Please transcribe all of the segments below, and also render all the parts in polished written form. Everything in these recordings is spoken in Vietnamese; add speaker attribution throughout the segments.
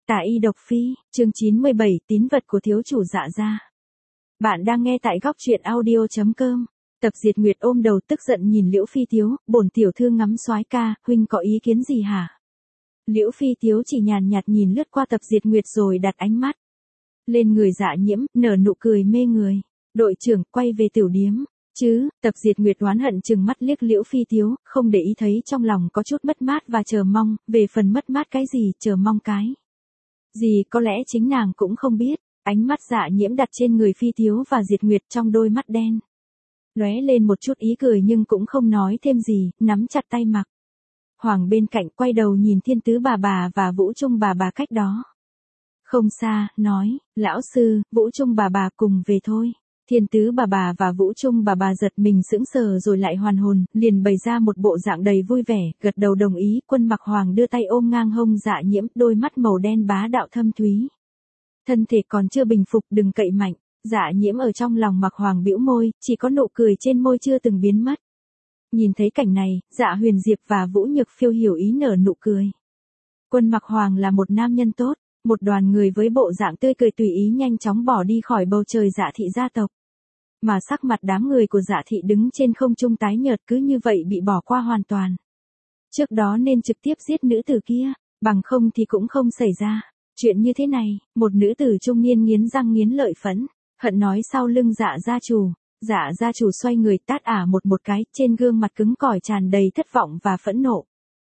Speaker 1: Tà y độc phi, chương 97, tín vật của thiếu chủ Dạ gia. Bạn đang nghe tại góc truyện audio.com. Tập Diệt Nguyệt ôm đầu tức giận nhìn Liễu Phi Tiếu, bổn tiểu thư ngắm soái ca, huynh có ý kiến gì hả? Liễu Phi Tiếu chỉ nhàn nhạt nhìn lướt qua Tập Diệt Nguyệt rồi đặt ánh mắt lên người Dạ Nhiễm, nở nụ cười mê người. Đội trưởng, quay về tiểu điếm. Chứ, Tập Diệt Nguyệt oán hận chừng mắt liếc Liễu Phi Tiếu, không để ý thấy trong lòng có chút mất mát và chờ mong, về phần mất mát cái gì, chờ mong cái gì có lẽ chính nàng cũng không biết. Ánh mắt Dạ Nhiễm đặt trên người Phi Tiếu và Diệt Nguyệt, trong đôi mắt đen lóe lên một chút ý cười nhưng cũng không nói thêm gì, nắm chặt tay Mạc Hoàng bên cạnh, quay đầu nhìn Thiên Tứ bà và Vũ Trung bà cách đó không xa, nói, lão sư, Vũ Trung bà cùng về thôi. Thiên Tứ bà và Vũ Trung bà giật mình sững sờ rồi lại hoàn hồn, liền bày ra một bộ dạng đầy vui vẻ, gật đầu đồng ý. Quân Mạc Hoàng đưa tay ôm ngang hông Dạ Nhiễm, đôi mắt màu đen bá đạo thâm thúy. Thân thể còn chưa bình phục, đừng cậy mạnh. Dạ Nhiễm ở trong lòng Mạc Hoàng bĩu môi, chỉ có nụ cười trên môi chưa từng biến mất. Nhìn thấy cảnh này, Dạ Huyền Diệp và Vũ Nhược Phiêu hiểu ý nở nụ cười. Quân Mạc Hoàng là một nam nhân tốt. Một đoàn người với bộ dạng tươi cười tùy ý nhanh chóng bỏ đi khỏi bầu trời Dạ thị gia tộc. Mà sắc mặt đám người của Dạ thị đứng trên không trung tái nhợt, cứ như vậy bị bỏ qua hoàn toàn. Trước đó nên trực tiếp giết nữ tử kia, bằng không thì cũng không xảy ra chuyện như thế này. Một nữ tử trung niên nghiến răng nghiến lợi phẫn hận nói sau lưng Dạ gia chủ. Dạ gia chủ xoay người tát ả một cái, trên gương mặt cứng cỏi tràn đầy thất vọng và phẫn nộ.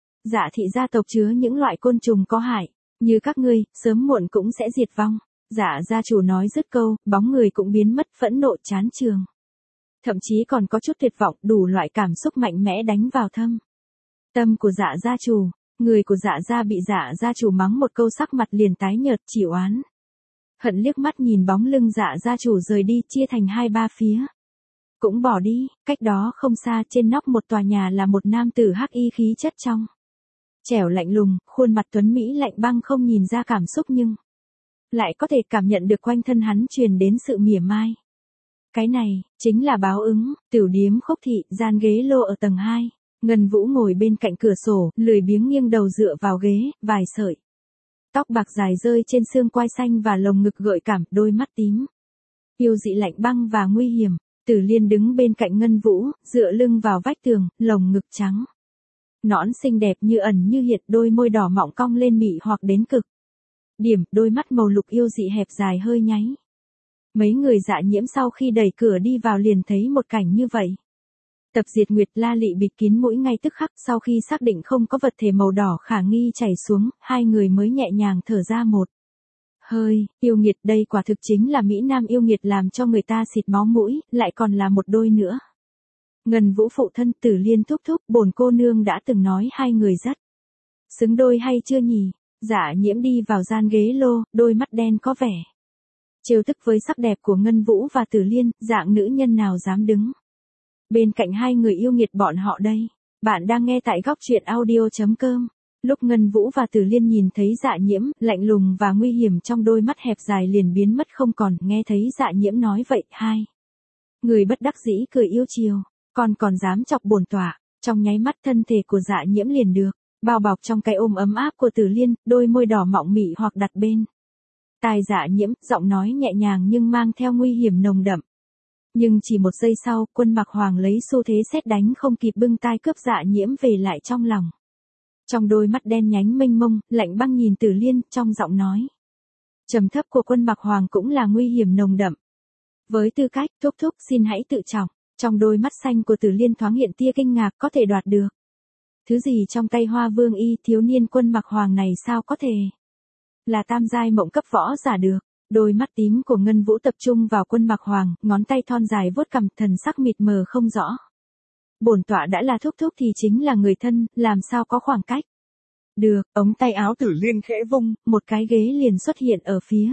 Speaker 1: Dạ thị gia tộc chứa những loại côn trùng có hại, như các ngươi, sớm muộn cũng sẽ diệt vong. Dạ gia chủ nói dứt câu, bóng người cũng biến mất, phẫn nộ chán trường. Thậm chí còn có chút tuyệt vọng, đủ loại cảm xúc mạnh mẽ đánh vào tâm của Dạ gia chủ. Người của Dạ gia bị Dạ gia chủ mắng một câu sắc mặt liền tái nhợt, chỉ oán hận liếc mắt nhìn bóng lưng Dạ gia chủ rời đi, chia thành 2-3 phía. Cũng bỏ đi. Cách đó không xa, trên nóc một tòa nhà là một nam tử hắc y, khí chất trong trẻo lạnh lùng, khuôn mặt tuấn mỹ lạnh băng, không nhìn ra cảm xúc nhưng lại có thể cảm nhận được quanh thân hắn truyền đến sự mỉa mai. Cái này chính là báo ứng. Tiểu điếm Khốc thị, gian ghế lô ở tầng 2. Ngân Vũ ngồi bên cạnh cửa sổ, lười biếng nghiêng đầu dựa vào ghế, vài sợi tóc bạc dài rơi trên xương quai xanh và lồng ngực gợi cảm, đôi mắt tím yêu dị lạnh băng và nguy hiểm. Tử Liên đứng bên cạnh Ngân Vũ, dựa lưng vào vách tường, lồng ngực trắng nõn xinh đẹp như ẩn như hiện, đôi môi đỏ mọng cong lên mị hoặc đến cực điểm, đôi mắt màu lục yêu dị hẹp dài hơi nháy. Mấy người Dạ Nhiễm sau khi đẩy cửa đi vào liền thấy một cảnh như vậy. Tập Diệt Nguyệt la lị bịt kín mũi ngay tức khắc, sau khi xác định không có vật thể màu đỏ khả nghi chảy xuống, hai người mới nhẹ nhàng thở ra một hơi. Yêu nghiệt, đây quả thực chính là mỹ nam yêu nghiệt, làm cho người ta xịt máu mũi, lại còn là một đôi nữa. Ngân Vũ phụ thân, Tử Liên thúc thúc, bổn cô nương đã từng nói hai người rất xứng đôi hay chưa nhỉ? Dạ Nhiễm đi vào gian ghế lô, đôi mắt đen có vẻ trêu tức với sắc đẹp của Ngân Vũ và Tử Liên, dạng nữ nhân nào dám đứng bên cạnh hai người yêu nghiệt bọn họ đây. Bạn đang nghe tại góc truyện audio.com. Lúc Ngân Vũ và Tử Liên nhìn thấy Dạ Nhiễm, lạnh lùng và nguy hiểm trong đôi mắt hẹp dài liền biến mất không còn. Nghe thấy Dạ Nhiễm nói vậy, hai người bất đắc dĩ cười yêu chiều. Còn dám chọc bổn tọa. Trong nháy mắt thân thể của Dạ Nhiễm liền được bao bọc trong cái ôm ấm áp của Tử Liên, đôi môi đỏ mọng mị hoặc đặt bên tai Dạ Nhiễm, giọng nói nhẹ nhàng nhưng mang theo nguy hiểm nồng đậm. Nhưng chỉ một giây sau, Quân Mạc Hoàng lấy xu thế sét đánh không kịp bưng tai cướp Dạ Nhiễm về lại trong lòng. Trong đôi mắt đen nhánh mênh mông, lạnh băng nhìn Tử Liên, trong giọng nói trầm thấp của Quân Mạc Hoàng cũng là nguy hiểm nồng đậm. Với tư cách thúc thúc, xin hãy tự trọng. Trong đôi mắt xanh của Tử Liên thoáng hiện tia kinh ngạc, có thể đoạt được thứ gì trong tay Hoa Vương y, thiếu niên Quân Mạc Hoàng này sao có thể là tam giai mộng cấp võ giả được. Đôi mắt tím của Ngân Vũ tập trung vào Quân Mạc Hoàng, ngón tay thon dài vuốt cằm, thần sắc mịt mờ không rõ. Bổn tọa đã là thúc thúc thì chính là người thân, làm sao có khoảng cách được. Ống tay áo Tử Liên khẽ vung, một cái ghế liền xuất hiện ở phía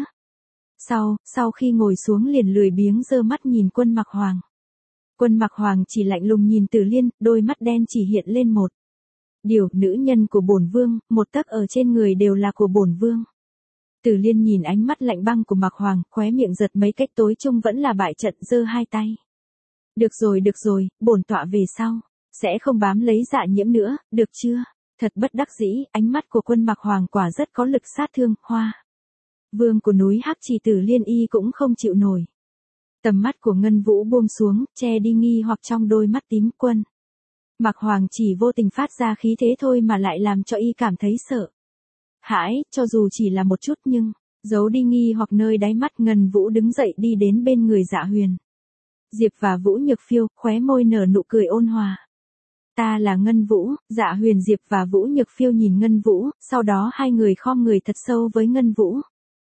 Speaker 1: sau khi ngồi xuống liền lười biếng giơ mắt nhìn Quân Mạc Hoàng. Quân Mạc Hoàng chỉ lạnh lùng nhìn Tử Liên, đôi mắt đen chỉ hiện lên một điều, nữ nhân của bổn vương, một tấc ở trên người đều là của bổn vương. Tử Liên nhìn ánh mắt lạnh băng của Mạc Hoàng, khóe miệng giật mấy cách, tối chung vẫn là bại trận, giơ hai tay. Được rồi, bổn tọa về sau sẽ không bám lấy Dạ Nhiễm nữa, được chưa? Thật bất đắc dĩ, ánh mắt của Quân Mặc Hoàng quả rất có lực sát thương, Hoa Vương của núi Hắc Chỉ Tử Liên Y cũng không chịu nổi. Tầm mắt của Ngân Vũ buông xuống, che đi nghi hoặc trong đôi mắt tím. Quân Mặc Hoàng chỉ vô tình phát ra khí thế thôi mà lại làm cho y cảm thấy sợ hãi, cho dù chỉ là một chút nhưng, giấu đi nghi hoặc nơi đáy mắt. Ngân Vũ đứng dậy đi đến bên người Dạ Huyền Diệp và Vũ Nhược Phiêu, khóe môi nở nụ cười ôn hòa. Ta là Ngân Vũ. Dạ Huyền Diệp và Vũ Nhược Phiêu nhìn Ngân Vũ, sau đó hai người khom người thật sâu với Ngân Vũ.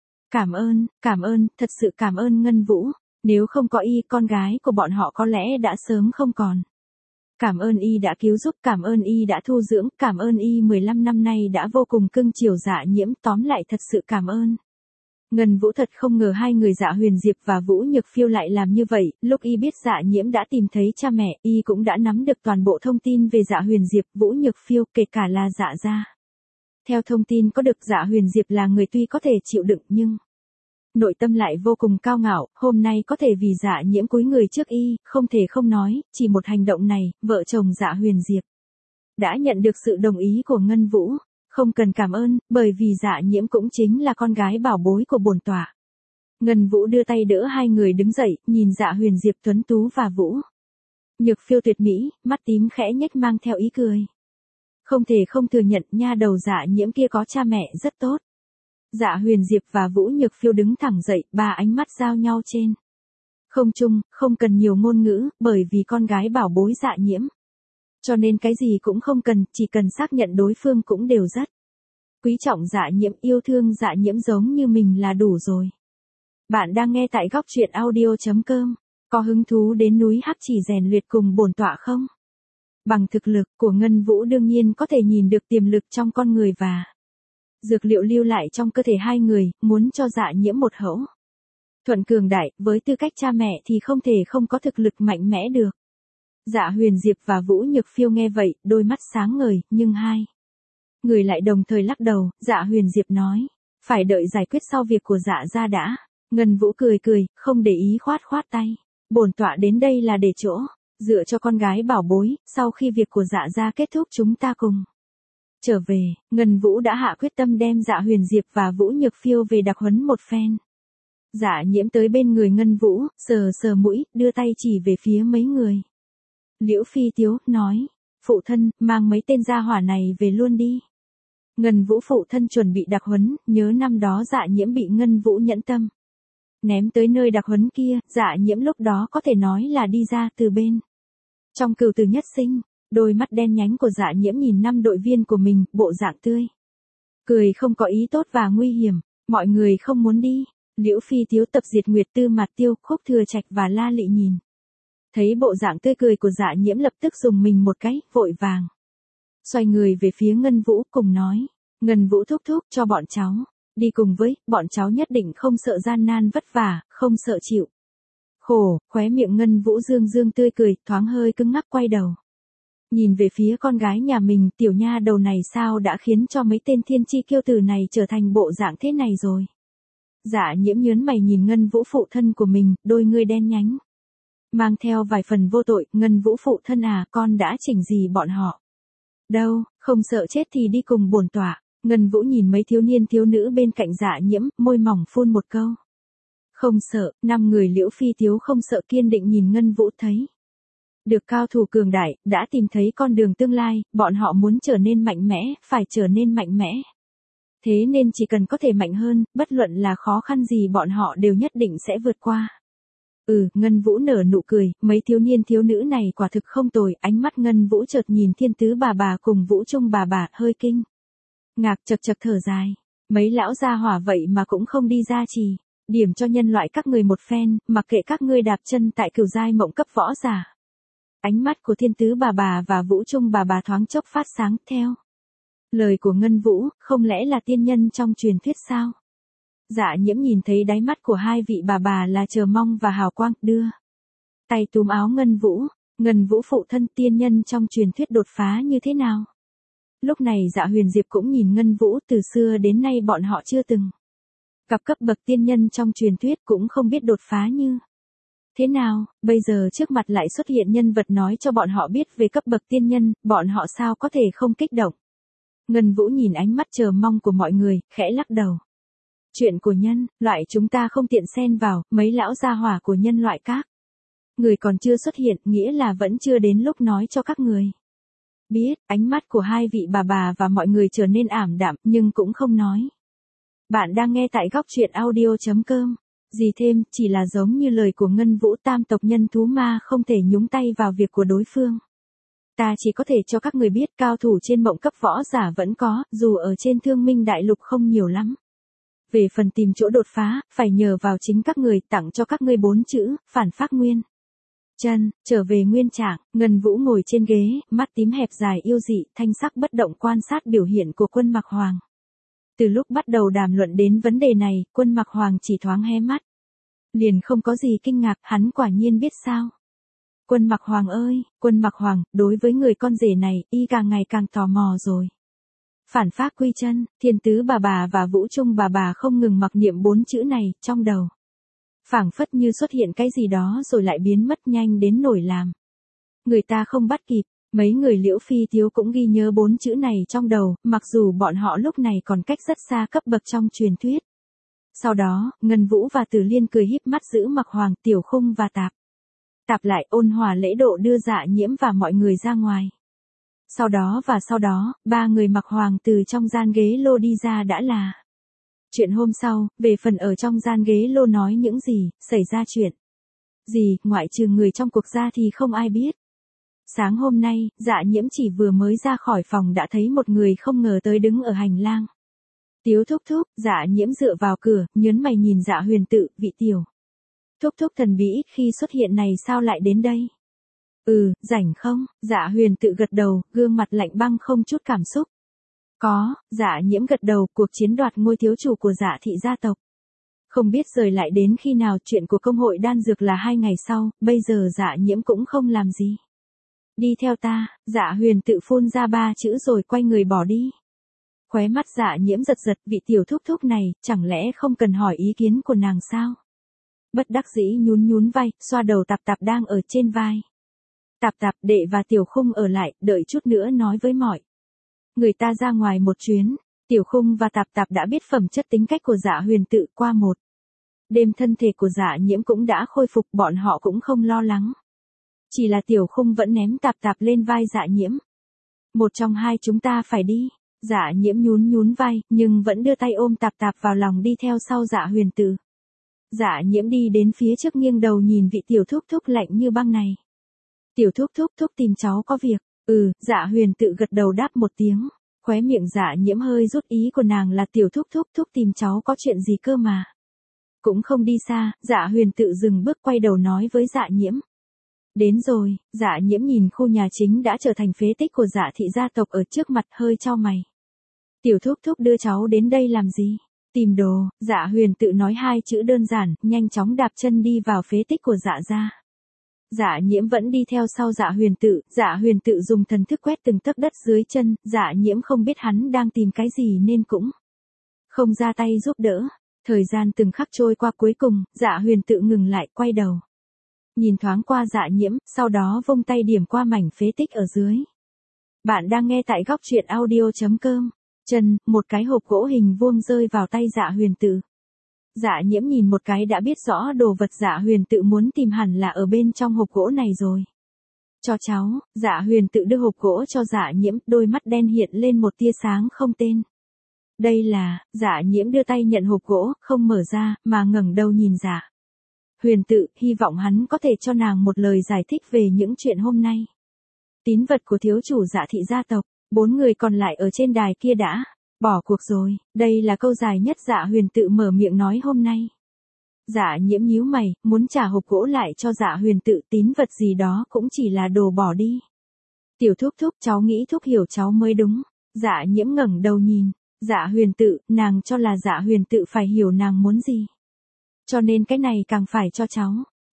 Speaker 1: Cảm ơn, thật sự cảm ơn Ngân Vũ. Nếu không có y, con gái của bọn họ có lẽ đã sớm không còn. Cảm ơn y đã cứu giúp, cảm ơn y đã thu dưỡng, cảm ơn y 15 năm nay đã vô cùng cưng chiều Dạ Nhiễm, tóm lại thật sự cảm ơn. Ngân Vũ thật không ngờ hai người Dạ Huyền Diệp và Vũ Nhược Phiêu lại làm như vậy. Lúc y biết Dạ Nhiễm đã tìm thấy cha mẹ, y cũng đã nắm được toàn bộ thông tin về Dạ Huyền Diệp, Vũ Nhược Phiêu, kể cả là Dạ gia. Theo thông tin có được, Dạ Huyền Diệp là người tuy có thể chịu đựng nhưng nội tâm lại vô cùng cao ngạo. Hôm nay có thể vì Dạ Nhiễm cúi người trước y, không thể không nói, chỉ một hành động này, vợ chồng Dạ Huyền Diệp đã nhận được sự đồng ý của Ngân Vũ. Không cần cảm ơn, bởi vì Dạ Nhiễm cũng chính là con gái bảo bối của bổn tọa. Ngân Vũ đưa tay đỡ hai người đứng dậy, nhìn Dạ Huyền Diệp tuấn tú và Vũ Nhược Phiêu tuyệt mỹ, mắt tím khẽ nhếch mang theo ý cười. Không thể không thừa nhận, nha đầu Dạ Nhiễm kia có cha mẹ rất tốt. Dạ Huyền Diệp và Vũ Nhược Phiêu đứng thẳng dậy, ba ánh mắt giao nhau trên không trung, không cần nhiều ngôn ngữ, bởi vì con gái bảo bối Dạ Nhiễm. Cho nên cái gì cũng không cần, chỉ cần xác nhận đối phương cũng đều rất quý trọng Dạ Nhiễm, yêu thương Dạ Nhiễm giống như mình là đủ rồi. Bạn đang nghe tại góc truyện audio.com. Có hứng thú đến núi Hắc Chỉ rèn luyện cùng bổn tọa không? Bằng thực lực của Ngân Vũ đương nhiên có thể nhìn được tiềm lực trong con người và dược liệu lưu lại trong cơ thể hai người, muốn cho Dạ Nhiễm một hậu thuẫn cường đại, với tư cách cha mẹ thì không thể không có thực lực mạnh mẽ được. Dạ Huyền Diệp và Vũ Nhược Phiêu nghe vậy, đôi mắt sáng ngời, nhưng hai người lại đồng thời lắc đầu. Dạ Huyền Diệp nói, phải đợi giải quyết sau việc của Dạ gia đã. Ngân Vũ cười cười, không để ý, khoát tay. Bổn tọa đến đây là để chỗ dựa cho con gái bảo bối, sau khi việc của Dạ gia kết thúc chúng ta cùng trở về. Ngân Vũ đã hạ quyết tâm đem Dạ Huyền Diệp và Vũ Nhược Phiêu về đặc huấn một phen. Dạ Nhiễm tới bên người Ngân Vũ, sờ mũi, đưa tay chỉ về phía mấy người. Liễu Phi Tiếu, nói, phụ thân, mang mấy tên gia hỏa này về luôn đi. Ngân Vũ phụ thân chuẩn bị đặc huấn, nhớ năm đó Dạ Nhiễm bị Ngân Vũ nhẫn tâm ném tới nơi đặc huấn kia, Dạ Nhiễm lúc đó có thể nói là đi ra từ bên trong Cửu Tử Nhất Sinh. Đôi mắt đen nhánh của Dạ Nhiễm nhìn năm đội viên của mình, bộ dạng tươi cười không có ý tốt và nguy hiểm. Mọi người không muốn đi. Liễu Phi Tiếu, Tập Diệt Nguyệt, Tư Mạt Tiêu, Khúc Thừa Trạch và La Lị nhìn thấy bộ dạng tươi cười của Dạ Nhiễm lập tức dùng mình một cái, vội vàng xoay người về phía Ngân Vũ, cùng nói, Ngân Vũ thúc thúc, cho bọn cháu đi cùng với, bọn cháu nhất định không sợ gian nan vất vả, không sợ chịu khổ. Khóe miệng Ngân Vũ dương tươi cười, thoáng hơi cứng ngắc, quay đầu nhìn về phía con gái nhà mình. Tiểu nha đầu này sao đã khiến cho mấy tên thiên chi kiêu tử này trở thành bộ dạng thế này rồi. Dạ Nhiễm nhớn mày nhìn Ngân Vũ phụ thân của mình, đôi ngươi đen nhánh mang theo vài phần vô tội. Ngân Vũ phụ thân à, con đã chỉnh gì bọn họ đâu, không sợ chết thì đi cùng bổn tọa. Ngân Vũ nhìn mấy thiếu niên thiếu nữ bên cạnh Dạ Nhiễm, môi mỏng phun một câu, không sợ. Năm người Liễu Phi Tiếu không sợ, kiên định nhìn Ngân Vũ, thấy được cao thủ cường đại, đã tìm thấy con đường tương lai, bọn họ muốn trở nên mạnh mẽ, phải trở nên mạnh mẽ. Thế nên chỉ cần có thể mạnh hơn, bất luận là khó khăn gì bọn họ đều nhất định sẽ vượt qua. Ngân Vũ nở nụ cười, mấy thiếu niên thiếu nữ này quả thực không tồi. Ánh mắt Ngân Vũ chợt nhìn Thiên Tứ bà cùng Vũ Trung bà, hơi kinh ngạc, chật thở dài. Mấy lão gia hỏa vậy mà cũng không đi ra chỉ điểm cho nhân loại các người một phen, mặc kệ các ngươi đạp chân tại cửu giai mộng cấp võ giả. Ánh mắt của Thiên Tứ bà và Vũ Trung bà thoáng chốc phát sáng. Theo lời của Ngân Vũ, không lẽ là tiên nhân trong truyền thuyết sao? Dạ Nhiễm nhìn thấy đáy mắt của hai vị bà là chờ mong và hào quang, đưa tay túm áo Ngân Vũ. Ngân Vũ phụ thân, tiên nhân trong truyền thuyết đột phá như thế nào? Lúc này Dạ Huyền Diệp cũng nhìn Ngân Vũ, từ xưa đến nay bọn họ chưa từng gặp cấp bậc tiên nhân trong truyền thuyết, cũng không biết đột phá như thế nào. Bây giờ trước mặt lại xuất hiện nhân vật nói cho bọn họ biết về cấp bậc tiên nhân, bọn họ sao có thể không kích động. Ngân Vũ nhìn ánh mắt chờ mong của mọi người, khẽ lắc đầu. Chuyện của nhân loại chúng ta không tiện xen vào, mấy lão gia hỏa của nhân loại các người còn chưa xuất hiện, nghĩa là vẫn chưa đến lúc nói cho các người biết. Ánh mắt của hai vị bà và mọi người trở nên ảm đạm, nhưng cũng không nói. Bạn đang nghe tại góc truyện audio.com. Gì thêm, chỉ là giống như lời của Ngân Vũ, tam tộc nhân thú ma không thể nhúng tay vào việc của đối phương. Ta chỉ có thể cho các người biết cao thủ trên mộng cấp võ giả vẫn có, dù ở trên Thương Minh Đại Lục không nhiều lắm. Về phần tìm chỗ đột phá, phải nhờ vào chính các người, tặng cho các ngươi 4 chữ, phản phát nguyên chân, trở về nguyên trạng. Ngân Vũ ngồi trên ghế, mắt tím hẹp dài yêu dị, thanh sắc bất động quan sát biểu hiện của Quân Mặc Hoàng. Từ lúc bắt đầu đàm luận đến vấn đề này, Quân Mặc Hoàng chỉ thoáng hé mắt. Liền không có gì kinh ngạc, hắn quả nhiên biết sao. Quân Mặc Hoàng ơi, Quân Mặc Hoàng, đối với người con rể này, y càng ngày càng tò mò rồi. Phản phát quy chân, Thiên Tứ bà và Vũ Trung bà không ngừng mặc niệm 4 chữ này, trong đầu. Phảng phất như xuất hiện cái gì đó rồi lại biến mất nhanh đến nổi làm người ta không bắt kịp. Mấy người Liễu Phi Tiếu cũng ghi nhớ 4 chữ này trong đầu, mặc dù bọn họ lúc này còn cách rất xa cấp bậc trong truyền thuyết. Sau đó, Ngân Vũ và Tử Liên cười híp mắt giữ Mặc Hoàng, Tiểu Khung và Tạp lại ôn hòa lễ độ đưa Dạ Nhiễm và mọi người ra ngoài. Sau đó, ba người Mặc Hoàng từ trong gian ghế lô đi ra đã là chuyện hôm sau. Về phần ở trong gian ghế lô nói những gì, xảy ra chuyện gì, ngoại trừ người trong cuộc ra thì không ai biết. Sáng hôm nay, Dạ Nhiễm chỉ vừa mới ra khỏi phòng đã thấy một người không ngờ tới đứng ở hành lang. Tiếu thúc thúc, Dạ Nhiễm dựa vào cửa, nhớn mày nhìn Dạ Huyền Tự, vị tiểu thúc thúc thần bí khi xuất hiện này sao lại đến đây? Rảnh không? Dạ Huyền Tự gật đầu, gương mặt lạnh băng không chút cảm xúc. Có. Dạ Nhiễm gật đầu, cuộc chiến đoạt ngôi thiếu chủ của Dạ thị gia tộc không biết rời lại đến khi nào, chuyện của công hội đan dược là 2 ngày sau, bây giờ Dạ Nhiễm cũng không làm gì. Đi theo ta. Dạ Huyền Tự phun ra 3 chữ rồi quay người bỏ đi. Khóe mắt Dạ Nhiễm giật giật, vị tiểu thúc thúc này, chẳng lẽ không cần hỏi ý kiến của nàng sao? Bất đắc dĩ nhún vai, xoa đầu Tạp đang ở trên vai. Tạp, đệ và Tiểu Khung ở lại, đợi chút nữa nói với mọi người ta ra ngoài một chuyến. Tiểu Khung và Tạp đã biết phẩm chất tính cách của Dạ Huyền Tự, qua một đêm thân thể của Dạ Nhiễm cũng đã khôi phục, bọn họ cũng không lo lắng. Chỉ là Tiểu Khung vẫn ném Tạp lên vai Dạ Nhiễm. Một trong hai chúng ta phải đi. Dạ Nhiễm nhún vai, nhưng vẫn đưa tay ôm Tạp vào lòng đi theo sau Dạ Huyền Tự. Dạ Nhiễm đi đến phía trước nghiêng đầu nhìn vị tiểu thúc thúc lạnh như băng này. Tiểu thúc thúc tìm cháu có việc. Dạ Huyền Tự gật đầu đáp một tiếng. Khóe miệng Dạ Nhiễm hơi rút, ý của nàng là tiểu thúc thúc tìm cháu có chuyện gì cơ mà. Cũng không đi xa, Dạ Huyền Tự dừng bước quay đầu nói với Dạ Nhiễm. Đến rồi. Dạ Nhiễm nhìn khu nhà chính đã trở thành phế tích của Dạ thị gia tộc ở trước mặt, hơi chau mày. Tiểu thúc thúc đưa cháu đến đây làm gì? Tìm đồ. Dạ Huyền Tự nói 2 chữ đơn giản, nhanh chóng đạp chân đi vào phế tích của Dạ gia. Dạ Nhiễm vẫn đi theo sau Dạ Huyền Tự. Dạ Huyền Tự dùng thần thức quét từng tấc đất dưới chân, Dạ Nhiễm không biết hắn đang tìm cái gì nên cũng không ra tay giúp đỡ. Thời gian từng khắc trôi qua, cuối cùng, Dạ Huyền Tự ngừng lại, quay đầu nhìn thoáng qua Dạ Nhiễm, sau đó vung tay điểm qua mảnh phế tích ở dưới. Bạn đang nghe tại góc truyện audio.com. Một cái hộp gỗ hình vuông rơi vào tay Dạ Huyền Tự. Dạ Nhiễm nhìn một cái đã biết rõ đồ vật Dạ Huyền Tự muốn tìm hẳn là ở bên trong hộp gỗ này rồi. Cho cháu. Dạ Huyền Tự đưa hộp gỗ cho Dạ Nhiễm, đôi mắt đen hiện lên một tia sáng không tên. Đây là. Dạ Nhiễm đưa tay nhận hộp gỗ, không mở ra, mà ngẩng đầu nhìn Dạ Huyền Tự, hy vọng hắn có thể cho nàng một lời giải thích về những chuyện hôm nay. Tín vật của thiếu chủ Dạ thị gia tộc. 4 người còn lại ở trên đài kia đã bỏ cuộc rồi. Đây là câu dài nhất Dạ Huyền Tự mở miệng nói hôm nay. Dạ Nhiễm nhíu mày, muốn trả hộp gỗ lại cho Dạ Huyền Tự, tín vật gì đó cũng chỉ là đồ bỏ đi. Tiểu thúc thúc, cháu nghĩ thúc hiểu cháu mới đúng. Dạ Nhiễm ngẩng đầu nhìn Dạ Huyền Tự, nàng cho là Dạ Huyền Tự phải hiểu nàng muốn gì. Cho nên cái này càng phải cho cháu.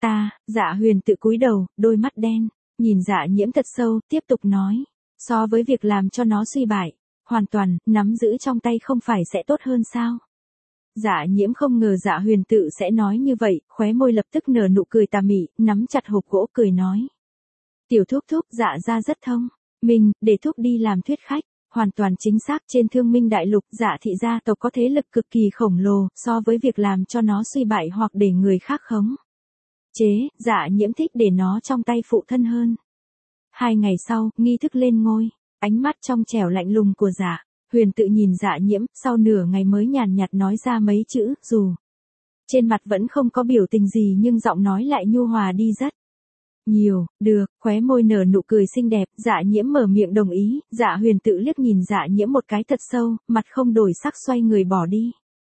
Speaker 1: Dạ Huyền Tự cúi đầu, đôi mắt đen nhìn Dạ Nhiễm thật sâu, tiếp tục nói. So với việc làm cho nó suy bại, hoàn toàn, nắm giữ trong tay không phải sẽ tốt hơn sao? Dạ Nhiễm không ngờ Dạ Huyền Tự sẽ nói như vậy, khóe môi lập tức nở nụ cười tà mị, nắm chặt hộp gỗ cười nói. Tiểu thúc thúc, Dạ gia rất thông minh, để thúc đi làm thuyết khách. hoàn toàn chính xác, trên Thương Minh Đại Lục, Dạ thị gia tộc có thế lực cực kỳ khổng lồ, so với việc làm cho nó suy bại hoặc để người khác khống chế, Dạ Nhiễm thích để nó trong tay phụ thân hơn. 2 ngày sau, nghi thức lên ngôi, ánh mắt trong trẻo lạnh lùng của Dạ Huyền Tự nhìn Dạ Nhiễm, sau nửa ngày mới nhàn nhạt nói ra mấy chữ, dù trên mặt vẫn không có biểu tình gì nhưng giọng nói lại nhu hòa đi rất nhiều. Được, khóe môi nở nụ cười xinh đẹp, Dạ Nhiễm mở miệng đồng ý. Dạ Huyền Tự liếc nhìn Dạ Nhiễm một cái thật sâu, mặt không đổi sắc xoay người bỏ đi.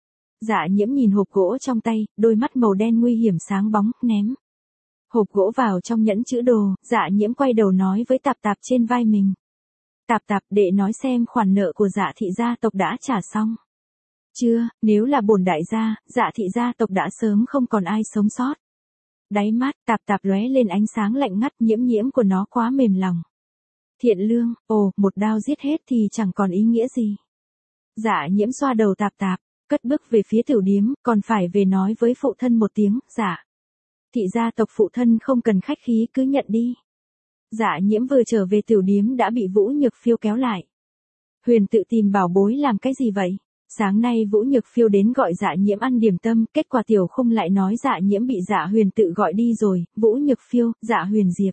Speaker 1: Dạ Nhiễm nhìn hộp gỗ trong tay, đôi mắt màu đen nguy hiểm sáng bóng, ném hộp gỗ vào trong nhẫn chữ đồ. Dạ Nhiễm quay đầu nói với Tạp Tạp trên vai mình. Tạp Tạp, đệ nói xem khoản nợ của Dạ thị gia tộc đã trả xong chưa, nếu là bổn đại gia, Dạ thị gia tộc đã sớm không còn ai sống sót. Đáy mắt Tạp Tạp lóe lên ánh sáng lạnh ngắt, Nhiễm của nó quá mềm lòng. Thiện lương, một đao giết hết thì chẳng còn ý nghĩa gì. Dạ Nhiễm xoa đầu Tạp Tạp, cất bước về phía tiểu điếm, còn phải về nói với phụ thân một tiếng. Dạ thị gia tộc phụ thân không cần khách khí, cứ nhận đi. Dạ Nhiễm vừa trở về tiểu điếm đã bị Vũ Nhược Phiêu kéo lại. Huyền Tự tìm bảo bối làm cái gì vậy? Sáng nay Vũ Nhược Phiêu đến gọi Dạ Nhiễm ăn điểm tâm, kết quả Tiểu Khung lại nói Dạ Nhiễm bị Dạ Huyền Tự gọi đi rồi. Vũ Nhược Phiêu, Dạ Huyền Diệp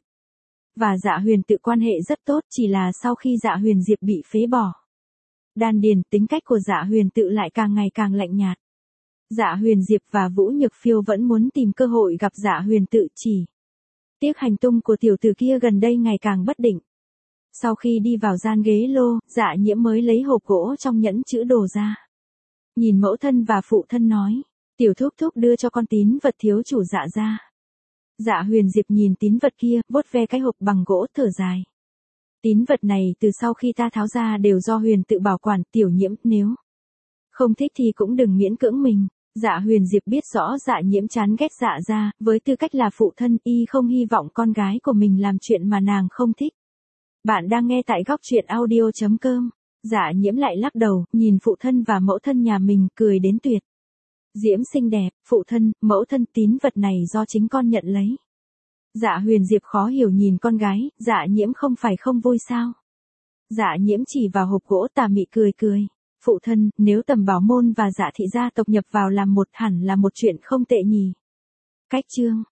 Speaker 1: và Dạ Huyền Tự quan hệ rất tốt, chỉ là sau khi Dạ Huyền Diệp bị phế bỏ đan điền, tính cách của Dạ Huyền Tự lại càng ngày càng lạnh nhạt. Dạ Huyền Diệp và Vũ Nhược Phiêu vẫn muốn tìm cơ hội gặp Dạ Huyền Tự, chỉ tiếc hành tung của tiểu tử kia gần đây ngày càng bất định. Sau khi đi vào gian ghế lô, Dạ Nhiễm mới lấy hộp gỗ trong nhẫn chữ đồ ra. Nhìn mẫu thân và phụ thân nói, Tiểu Thúc Thúc đưa cho con tín vật thiếu chủ Dạ gia. Dạ Huyền Diệp nhìn tín vật kia, vuốt ve cái hộp bằng gỗ, thở dài. Tín vật này từ sau khi ta tháo ra đều do Huyền Tự bảo quản. Tiểu Nhiễm, nếu không thích thì cũng đừng miễn cưỡng mình. Dạ Huyền Diệp biết rõ Dạ Nhiễm chán ghét Dạ gia, với tư cách là phụ thân, y không hy vọng con gái của mình làm chuyện mà nàng không thích. Bạn đang nghe tại góc truyện audio.com. Dạ Nhiễm lại lắc đầu, nhìn phụ thân và mẫu thân nhà mình, cười đến tuyệt diễm xinh đẹp. Phụ thân, mẫu thân, tín vật này do chính con nhận lấy. Dạ Huyền Diệp khó hiểu nhìn con gái. Dạ Nhiễm không phải không vui sao? Dạ Nhiễm chỉ vào hộp gỗ, tà mị cười cười. Phụ thân, nếu Tầm Bảo Môn và Dạ thị gia tộc nhập vào làm một, hẳn là một chuyện không tệ nhỉ. Cách chương